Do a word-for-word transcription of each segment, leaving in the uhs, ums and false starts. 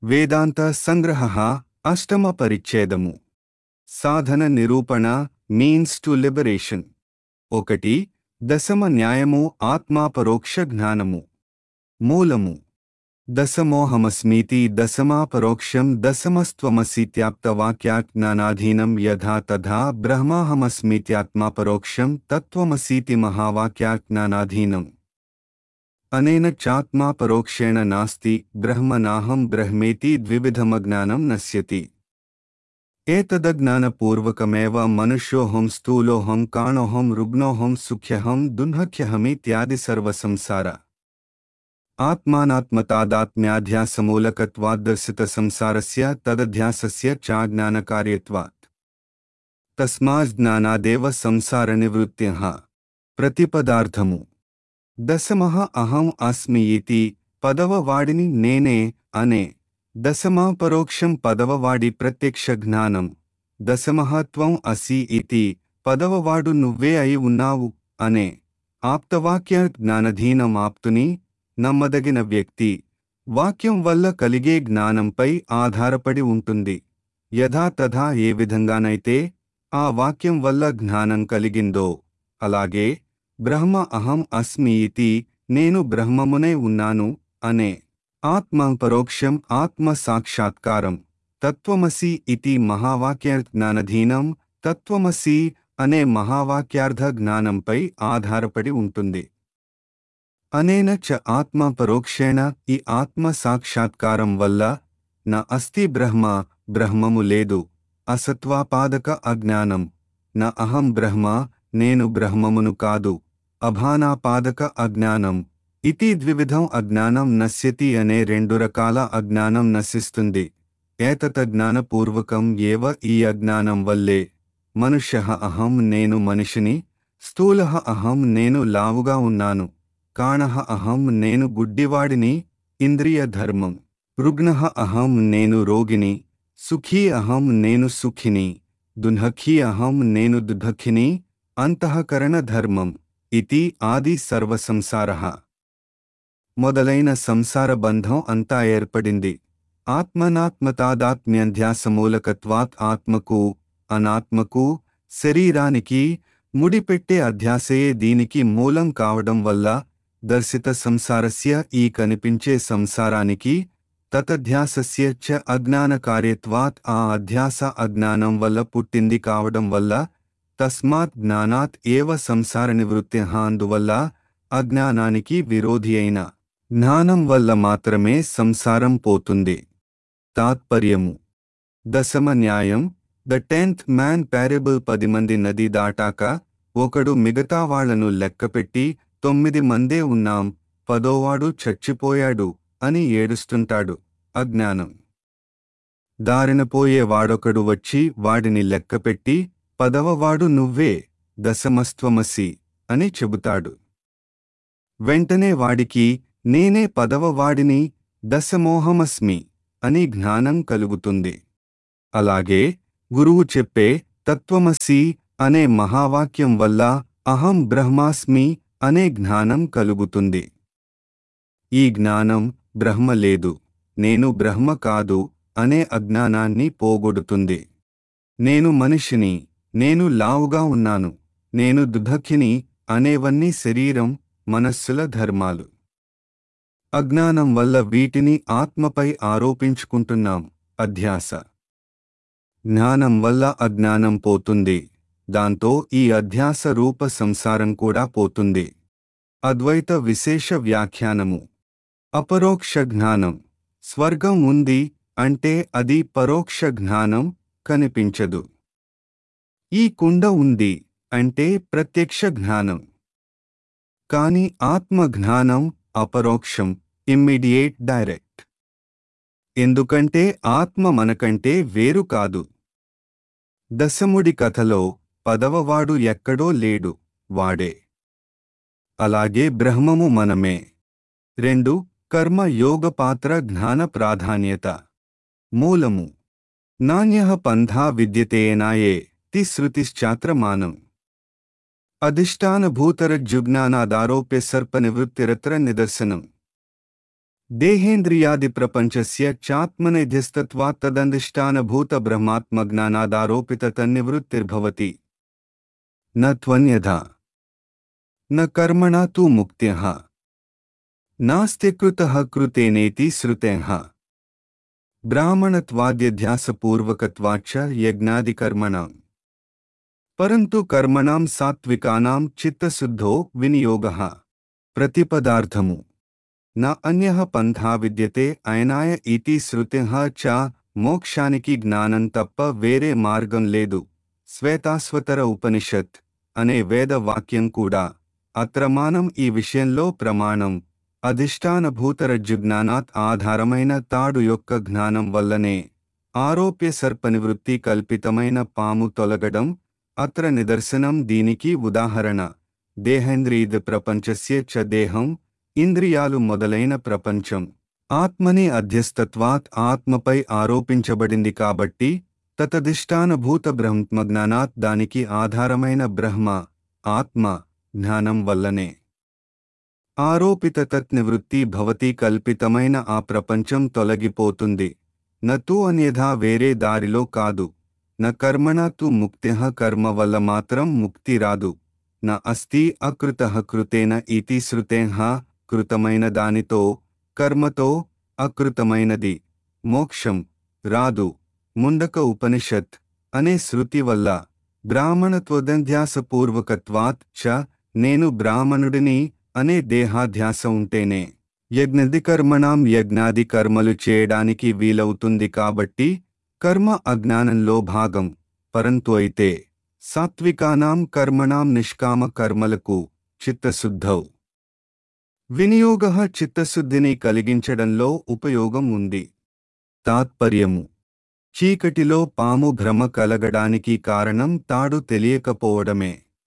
వేదాంత సంగ్రహః అష్టమ పరిచ్ఛేదము సాధన నిరూపణ means to liberation. ఒకటి. దశమ న్యాయము ఆత్మాపరోక్ష జ్ఞానము. మూలము. దశమోహమస్మీతి దశమాపరోక్షం దశమస్త్వమసీత్యాప్తవాక్యాజ్ఞానాధీనం యథా తథా బ్రహ్మాహమస్మీత్యాత్మాపరోక్షం తత్వమసీతి మహావాక్యాజ్ఞానాధీనం. అనేన చాత్మాపరోక్షేణ నాస్తి బ్రహ్మనాహం బ్రహ్మేతి ద్వివిధమజ్ఞానం నశ్యతి. ఏతదజ్ఞానపూర్వకమేవ మనుష్యోహం స్థూలోహం కాణోహం రుగ్నోహం సుఖ్యహం దున్హఖ్యహమిత్యాది సర్వసంసార ఆత్మానాత్మతాదాత్మ్యాధ్యాసమూలకత్వాద్దర్శిత సంసారస్య తదధ్యాసస్య చాజ్ఞానకార్యత్వాత్. తస్మాజ్ఞానాదేవ సంసారనివృత్త్యః. ప్రతిపదార్థము. దశమః అహం అస్మి ఇతి పదవ వాడిని నేనే అనే. దశమాపరోక్షం పదవవాడి ప్రత్యక్ష జ్ఞానం. దశమః త్వం అసి ఇతి పదవవాడు నువ్వే అయి ఉన్నావు అనే. ఆప్తవాక్య జ్ఞానధీనం ఆప్తుని నమ్మదగిన వ్యక్తి వాక్యం వల్ల కలిగే జ్ఞానంపై ఆధారపడి ఉంటుంది. యథా తథా ఏ విధంగానైతే ఆ వాక్యం వల్ల జ్ఞానం కలిగిందో అలాగే బ్రహ్మ అహం అస్మి ఇతి నేను బ్రహ్మమునే ఉన్నాను అనే. ఆత్మ పరోక్షం ఆత్మ సాక్షాత్కారం. తత్వమసి ఇతి మహావాక్య జ్ఞానధీనం తత్వమసి అనే మహావాక్యార్థ జ్ఞానంపై ఆధారపడి ఉంటుంది. అనేన చ ఆత్మ పరోక్షేణ ఈ ఆత్మ సాక్షాత్కారం వల్ల న అస్తి బ్రహ్మ బ్రహ్మము లేదు. అసత్వాపాదక అజ్ఞానం. న అహం బ్రహ్మ నేను బ్రహ్మమును కాదు. అభానాపాదక అజ్ఞానం. ఇతి ద్వివిధం అజ్ఞానం నశ్యతి అనే రెండు రకాల అజ్ఞానం నశిస్తుంది. ఏతతజ్ఞానపూర్వకం ఏవ ఈ అజ్ఞానం వల్లే మనుష్యః అహం నేను మనిషిని, స్థూలః అహం నేను లావుగా ఉన్నాను, కాణః అహం నేను గుడ్డివాడిని ఇంద్రియ ధర్మం, రుగ్నః అహం నేను రోగిని, సుఖీ అహం నేను సుఖిని, దుఃఖీ అహం నేను దుఃఖిని అంతఃకరణ ధర్మం ఇతి ఆది సర్వసంసారః. మొదలైన సంసార బంధం అంతా ఏర్పడింది. ఆత్మనాత్మతాదాత్మ్యధ్యాసమూలకత్వాత్ ఆత్మకు అనాత్మకు శరీరానికి ముడిపెట్టే అధ్యాసయే దీనికి మూలం కావడం వల్ల దర్శిత సంసారస్య ఈ కనిపించే సంసారానికి తతధ్యాసస్య చ అజ్ఞాన కార్యత్వాత్ ఆ అధ్యాస అజ్ఞానం వల్ల పుట్టింది కావడం వల్ల తస్మాత్ జ్ఞానాత్ ఏవ సంసార నివృత్త్యః అందువల్ల అజ్ఞానానికి విరోధి అయిన జ్ఞానం వల్ల మాత్రమే సంసారం పోతుంది. తాత్పర్యము. దశమ న్యాయం ద టెన్త్ మ్యాన్ ప్యారబుల్. పది మంది నది దాటాక ఒకడు మిగతా వాళ్లను లెక్కపెట్టి తొమ్మిది మందే ఉన్నాం, పదోవాడు చచ్చిపోయాడు అని ఏడుస్తుంటాడు. అజ్ఞానం. దారిన పోయే వాడొకడు వచ్చి వాడిని లెక్కపెట్టి పదవవాడు నువ్వే దశమస్త్వమసి అని చెబుతాడు. వెంటనే వాడికి నేనే పదవవాడిని దశమోహమస్మి అని జ్ఞానం కలుగుతుంది. అలాగే గురువు చెప్పే తత్వమసి అనే మహావాక్యం వల్ల అహం బ్రహ్మాస్మి అనే జ్ఞానం కలుగుతుంది. ఈ జ్ఞానం బ్రహ్మ లేదు, నేను బ్రహ్మ కాదు అనే అజ్ఞానాన్ని పోగొడుతుంది. నేను మనిషిని, నేను లావుగా ఉన్నాను, నేను దుఃఖిని అనేవన్నీ శరీరం మనస్సుల ధర్మాలు. అజ్ఞానం వల్ల వీటిని ఆత్మపై ఆరోపించుకుంటున్నాం. అధ్యాస. జ్ఞానం వల్ల అజ్ఞానం పోతుంది, దాంతో ఈ అధ్యాస రూప సంసారం కూడా పోతుంది. అద్వైత విశేష వ్యాఖ్యానము. అపరోక్ష జ్ఞానం. స్వర్గం ఉంది అంటే అది పరోక్ష జ్ఞానం, కనిపించదు. ఈ కుండ ఉంది అంటే ప్రత్యక్ష జ్ఞానం. కాని ఆత్మ జ్ఞానం అపరోక్షం, ఇమ్మీడియేట్, డైరెక్ట్. ఎందుకంటే ఆత్మ మనకంటే వేరు కాదు. దశముడి కథలో పదవవాడు ఎక్కడో లేడు, వాడే. అలాగే బ్రహ్మము మనమే. రెండు. కర్మ యోగ పాత్ర జ్ఞాన ప్రాధాన్యత. మూలము. నాణ్యః పంథా విద్యతేనాయే తి శృతిశ్చాత్రమానం. అధిష్టానభూతరజ్జుజ్ఞానాదారోప్య సర్పనివృత్తిరత్ర నిదర్శనం. దేహేంద్రియాది ప్రపంచస్య చాత్మనేధ్యస్తత్వాత్ తదంధిష్టానభూత బ్రహ్మాత్మజ్ఞానాదారోపిత తన్నివృత్తిర్భవతి న త్వన్యథా న కర్మణా తు ముక్త్యః నాస్త్యకృతః కృతేనేతి శ్రుతేః బ్రాహ్మణత్వాద్యధ్యాసపూర్వకత్వాచ్చ యజ్ఞాదికర్మణాం పరంతు కర్మణాం సాత్వికానాం చిత్తశుద్ధో వినియోగః ప్రతిపదార్థము న అన్యః పంథా విద్యతే అయనాయ ఇతి శ్రుతేః చ మోక్షానికి జ్ఞానం తప్ప వేరే మార్గం లేదు. శ్వేతాశ్వతర ఉపనిషత్ అనే వేద వాక్యం కూడా అత్రమానం ఈ విషయంలో ప్రమాణం. అధిష్టానభూతరజ్జుజ్ఞానాత్ ఆధారమైన తాడు యొక్క జ్ఞానం వల్లనే ఆరోప్య సర్పనివృత్తి కల్పితమైన పాము తొలగడం అత్ర నిదర్శనం. దీనికి ఉదాహరణ దేహేంద్రియ ప్రపంచస్య చ దేహం, ఇంద్రియాలు మొదలైన ప్రపంచం ఆత్మని అధ్యస్తత్వాత్ ఆత్మపై ఆరోపించబడింది కాబట్టి తదధిష్టానభూత బ్రహ్మజ్ఞానాత్ దానికి ఆధారమైన బ్రహ్మ ఆత్మ జ్ఞానం వల్లనే ఆరోపిత తత్ నివృత్తి భవతి, కల్పితమైన ఆ ప్రపంచం తొలగిపోతుంది. నతు అన్యథా వేరే దారిలో కాదు. న కర్మణా తు ముక్త్యః కర్మ వల్ల మాత్రం ముక్తి రాదు. న అస్తి అకృతః కృతేన ఇతి శ్రుతేః కృతమైన దానితో కర్మతో అకృతమైనది మోక్షం రాదు. ముండక ఉపనిషత్ అనే శృతి వల్ల బ్రాహ్మణత్వదధ్యాసపూర్వకత్వాత్ చ నేను బ్రాహ్మణుడిని అనే దేహాధ్యాస ఉంటేనే యజ్ఞది కర్మణాం యజ్ఞాది కర్మలు చేయడానికి వీలవుతుంది. కాబట్టి కర్మ అజ్ఞానంలో భాగం. పరంతు అయితే సాత్వికానాం కర్మణాం నిష్కామ కర్మలకు చిత్తశుద్ధౌ వినియోగః చిత్తశుద్ధిని కలిగించడంలో ఉపయోగం ఉంది. తాత్పర్యము చీకటిలో పాము భ్రమ కలగడానికి కారణం తాడు తెలియకపోవడమే.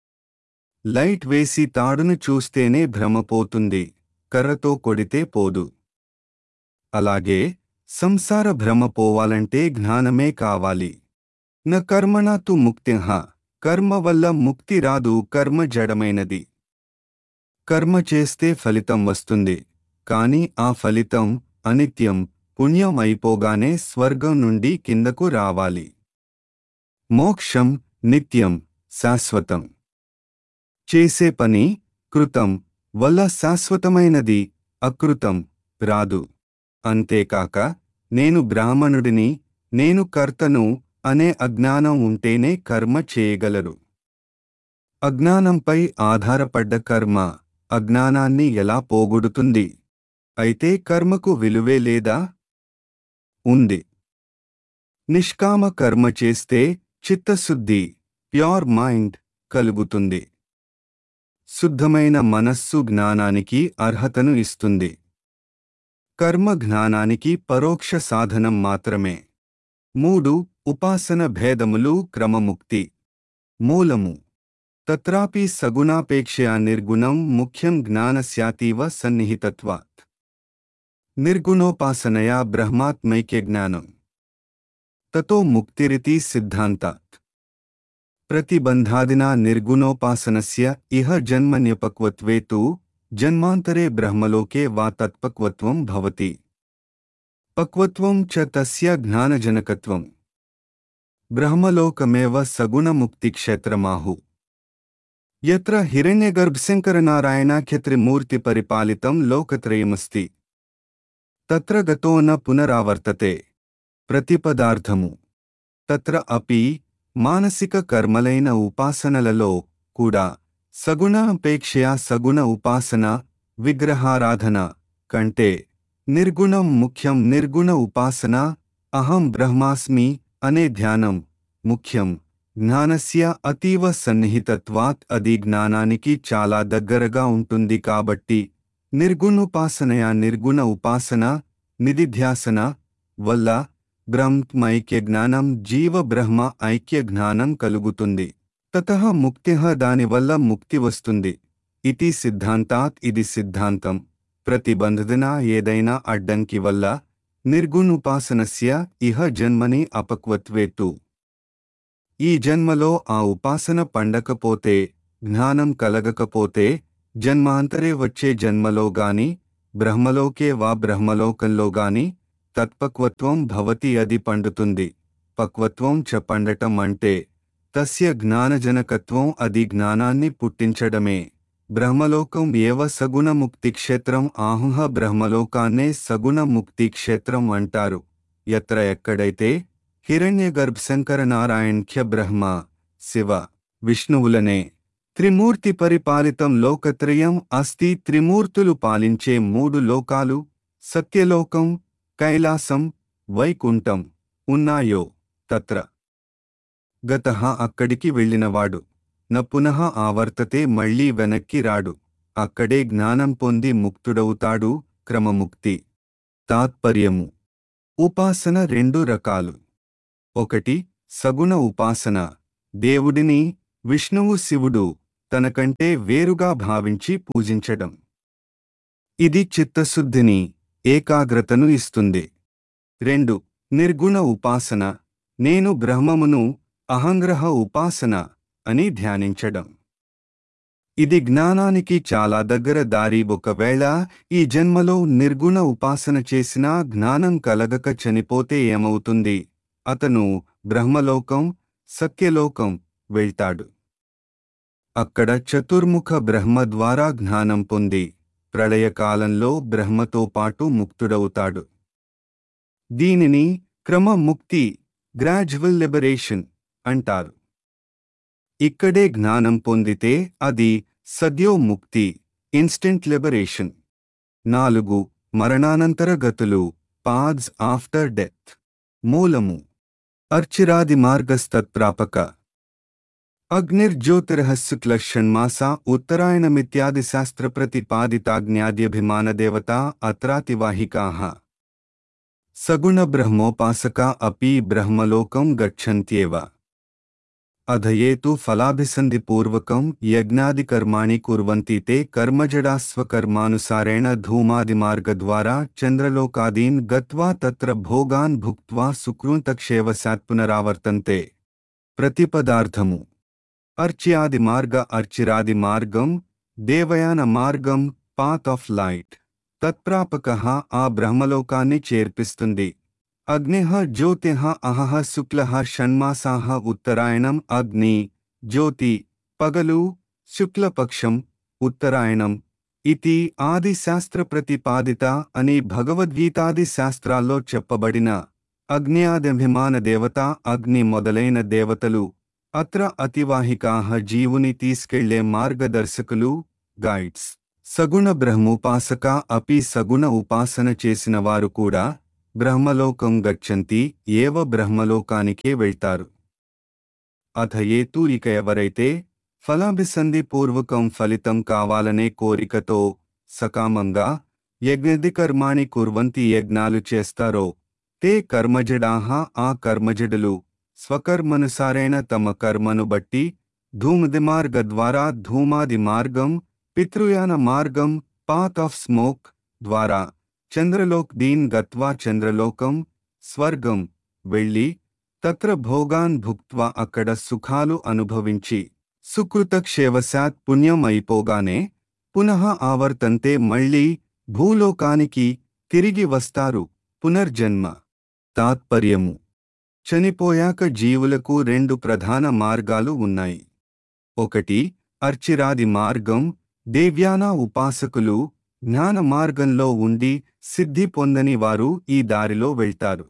లైట్ వేసి తాడును చూస్తేనే భ్రమ పోతుంది, కర్రతో కొడితే పోదు. అలాగే సంసార భ్రమ పోవాలంటే జ్ఞానమే కావాలి. న కర్మణా తు ముక్త్యః కర్మ వల్ల ముక్తి రాదు. కర్మ జడమైనది. కర్మ చేస్తే ఫలితం వస్తుంది, కాని ఆ ఫలితం అనిత్యం. పుణ్యం అయిపోగానే స్వర్గం నుండి కిందకు రావాలి. మోక్షం నిత్యం శాశ్వతం. చేసే పని కృతం వల్ల శాశ్వతమైనది, అకృతం రాదు. అంతేకాక నేను బ్రాహ్మణుడిని, నేను కర్తను అనే అజ్ఞానం ఉంటేనే కర్మ చేయగలరు. అజ్ఞానంపై ఆధారపడ్డ కర్మ అజ్ఞానాన్ని ఎలా పోగొడుతుంది? అయితే కర్మకు విలువే లేదా? ఉంది. నిష్కామ కర్మ చేస్తే చిత్తశుద్ధి ప్యూర్ మైండ్ కలుగుతుంది. శుద్ధమైన మనస్సు జ్ఞానానికి అర్హతను ఇస్తుంది. కర్మ జ్ఞానానికి పరోక్ష సాధనం మాత్రమే. మూడు ఉపాసన భేదములు క్రమముక్తి మూలము. తత్రాపి సగుణాపేక్షయా నిర్గుణం ముఖ్యం జ్ఞానస్యాతీవ సన్నిహితత్వాత్. నిర్గుణోపాసనయా బ్రహ్మాత్మైక్య జ్ఞానం తతో ముక్తిరితి సిద్ధాంతాత్. ప్రతిబంధాదినా నిర్గుణోపాసనస్య ఇహ జన్మన్యపక్వత్వే తు జన్మాంతరే బ్రహ్మలోకే వా తత్పక్వత్వం భవతి. పక్వత్వం చ తస్య జ్ఞానజనకత్వం. బ్రహ్మలోకమేవ సగుణముక్తిక్షేత్రమాహు. యత్ర హిరణ్యగర్భశంకరనారాయణాఖ్యత్రిమూర్తిపరిపాలితం లోకత్రయమస్తి తత్ర గతో న పునరావర్తతే. ప్రతిపదార్థము తత్ర అపి మానసిక కర్మలైన ఉపాసనలలో కూడా సగుణాపేక్షయా సగుణ ఉపాసన విగ్రహారాధన కంటే నిర్గుణం ముఖ్యం. నిర్గుణ ఉపాసన అహం బ్రహ్మాస్మి అనే ధ్యానం ముఖ్యం. జ్ఞానస్య అతీవ సన్నిహితత్వాత్ అది జ్ఞానానికి చాలా దగ్గరగా ఉంటుంది. కాబట్టి నిర్గుణోపాసనయా నిర్గుణ ఉపాసన నిధిధ్యాసన వల్ల బ్రహ్మైక్య జ్ఞానం జీవ బ్రహ్మ ఐక్య జ్ఞానం కలుగుతుంది. తతః ముక్తిః దానివల్ల ముక్తి వస్తుంది. ఇతి సిద్ధాంతాత్ ఇది సిద్ధాంతం. ప్రతిబంధన ఏదైనా అడ్డంకి వల్ల నిర్గుణోపాసనస్య ఇహ జన్మని అపక్వత్వే తు. ఈ జన్మలో ఆ ఉపాసన పండకపోతే జ్ఞానం కలగకపోతే జన్మాంతరే వచ్చే జన్మలో గాని బ్రహ్మలోకే వా బ్రహ్మలోకంలోగాని తత్పక్వత్వం భవతి అది పండుతుంది. పక్వత్వం చ పండటం అంటే తస్య జ్ఞానజనకత్వం అది జ్ఞానాన్ని పుట్టించడమే. బ్రహ్మలోకం ఏవ సగుణ ముక్తిక్షేత్రం ఆహుహ బ్రహ్మలోకాన్నే సగుణ ముక్తిక్షేత్రం అంటారు. యత్ర ఎక్కడైతే హిరణ్యగర్భశంకర నారాయణ్ఖ్య బ్రహ్మ శివ విష్ణువులనే త్రిమూర్తి పరిపాలితం లోకత్రయం అస్తి త్రిమూర్తులు పాలించే మూడు లోకాలు సత్యలోకం కైలాసం వైకుంఠం ఉన్నాయో తత్ర గతః అక్కడికి వెళ్ళినవాడు న పునః ఆవర్తతే మళ్ళీ వెనక్కి రాడు. అక్కడే జ్ఞానం పొంది ముక్తుడవుతాడు. క్రమముక్తి. తాత్పర్యము. ఉపాసన రెండు రకాలు. ఒకటి సగుణ ఉపాసన. దేవుడిని విష్ణువు శివుడు తనకంటే వేరుగా భావించి పూజించడం. ఇది చిత్తశుద్ధిని ఏకాగ్రతను ఇస్తుంది. రెండు నిర్గుణ ఉపాసన. నేను బ్రహ్మమును అహంగ్రహ ఉపాసన అని ధ్యానించడం. ఇది జ్ఞానానికి చాలా దగ్గర దారి. ఒకవేళ ఈ జన్మలో నిర్గుణ ఉపాసన చేసినా జ్ఞానం కలగక చనిపోతే ఏమవుతుంది? అతను బ్రహ్మలోకం సత్యలోకం వెళ్తాడు. అక్కడ చతుర్ముఖ బ్రహ్మ ద్వారా జ్ఞానం పొంది ప్రళయకాలంలో బ్రహ్మతో పాటు ముక్తుడవుతాడు. దీనిని క్రమ ముక్తి గ్రాడ్యువల్ లిబరేషన్ అంటారు. ఇక్కడే జ్ఞానం పొందితే అది సద్యో ముక్తి ఇన్స్టెంట్ లిబరేషన్. నాలుగు మరణానంతర గతులు పాథ్స్ ఆఫ్టర్ డెత్. మూలము అర్చిరాది మార్గస్తత్ప్రాపక. అగ్నిర్జ్యోతిరహస్సుక్ల షణ్మాసా ఉత్తరాయణమిత్యాది శాస్త్ర ప్రతిపాదితాజ్ఞాద్యభిమానదేవతా అత్రాతివాహికాః. సగుణ బ్రహ్మోపాసకా అపి బ్రహ్మలోకం గచ్చంత్యేవ. అధయేతు ఫలాభిసంధిపూర్వకం యజ్ఞాదికర్మాణి కుర్వంతి తే కర్మజడాస్వకర్మానుసారేణ ధూమాదిమార్గద్వారా చంద్రలోకాదీన్ గత్వా తత్ర భోగాన్ భుక్త్వా సుకృంతక్షేవసాత్ పునరావర్తంతే. ప్రతిపదార్థము. అర్చ్యాది మార్గ అర్చిరాది మార్గం దేవయాన మార్గం పాత్ ఆఫ్ లైట్. తత్ప్రాపకః ఆ బ్రహ్మలోకాన్ని చేర్పిస్తుంది. అగ్నిః జ్యోతిః అహః శుక్లః షణ్మాసాః ఉత్తరాయణం అగ్ని జ్యోతి పగలు శుక్లపక్షం ఉత్తరాయణం ఇతి ఆది శాస్త్ర ప్రతిపాదిత అని భగవద్గీతాది శాస్త్రాల్లో చెప్పబడిన అగ్న్యాదభిమాన దేవత అగ్ని మొదలైన దేవతలు అత్ర అతివాహికాః జీవుని తీసుకెళ్లే మార్గదర్శకులు గైడ్స్. సగుణ బ్రహ్మోపాసక అపి సగుణ ఉపాసన చేసిన వారు కూడా బ్రహ్మలోకం గచ్చంతి ఏవ బ్రహ్మలోకానికే వెళ్తారు. అథయేతు ఇక ఎవరైతే ఫలాభిసంధి పూర్వకం ఫలితం కావాలనే కోరికతో సకామంగా యజ్ఞాదికర్మాణి కుర్వంతి యజ్ఞాలు చేస్తారో తే కర్మజడాః ఆ కర్మజడులు స్వకర్మనుసారేణ తమ కర్మను బట్టి ధూమదిమార్గ ద్వారా ధూమాది మార్గం పితృయాన మార్గం పాత్ ఆఫ్ స్మోక్ ద్వారా చంద్రలోక్ దీన్ గత్వా చంద్రలోకం స్వర్గం వెళ్ళి తత్ర భోగాన్ భుక్త్వా అక్కడ సుఖాలు అనుభవించి సుకృతక్షేవసాత్ పుణ్యం అయిపోగానే పునః ఆవర్తంతే మళ్ళీ భూలోకానికి తిరిగి వస్తారు. పునర్జన్మ. తాత్పర్యము. చనిపోయాక జీవులకు రెండు ప్రధాన మార్గాలు ఉన్నాయి. ఒకటి అర్చిరాది మార్గం. దేవ్యానా ఉపాసకులు జ్ఞాన మార్గంలో ఉండి సిద్ధి పొందని వారు ఈ దారిలో వెళ్తారు.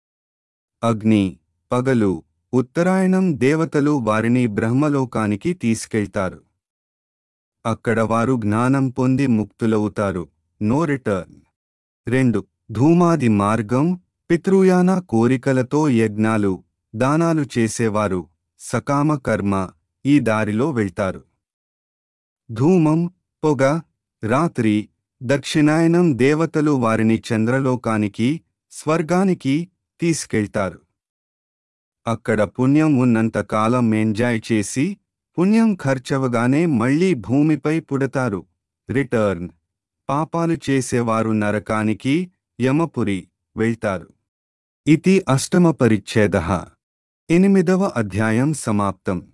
అగ్ని పగలు ఉత్తరాయణం దేవతలు వారిని బ్రహ్మలోకానికి తీసుకెళ్తారు. అక్కడ వారు జ్ఞానం పొంది ముక్తులవుతారు. No return. రెండు ధూమాది మార్గం. పితృయాన కోరికలతో యజ్ఞాలు దానాలు చేసేవారు సకామ కర్మ ఈ దారిలో వెళ్తారు. ధూమం పొగ రాత్రి దక్షిణాయనం దేవతలు వారిని చంద్రలోకానికి స్వర్గానికి తీసుకెళ్తారు. అక్కడ పుణ్యం ఉన్నంత కాలం ఎంజాయ్ చేసి పుణ్యం ఖర్చవగానే మళ్లీ భూమిపై పుడతారు. రిటర్న్. పాపాలు చేసేవారు నరకానికి యమపురి వెళ్తారు. ఇతి అష్టమ పరిచ్ఛేదః. ఎనిమిదవ అధ్యాయం సమాప్తం.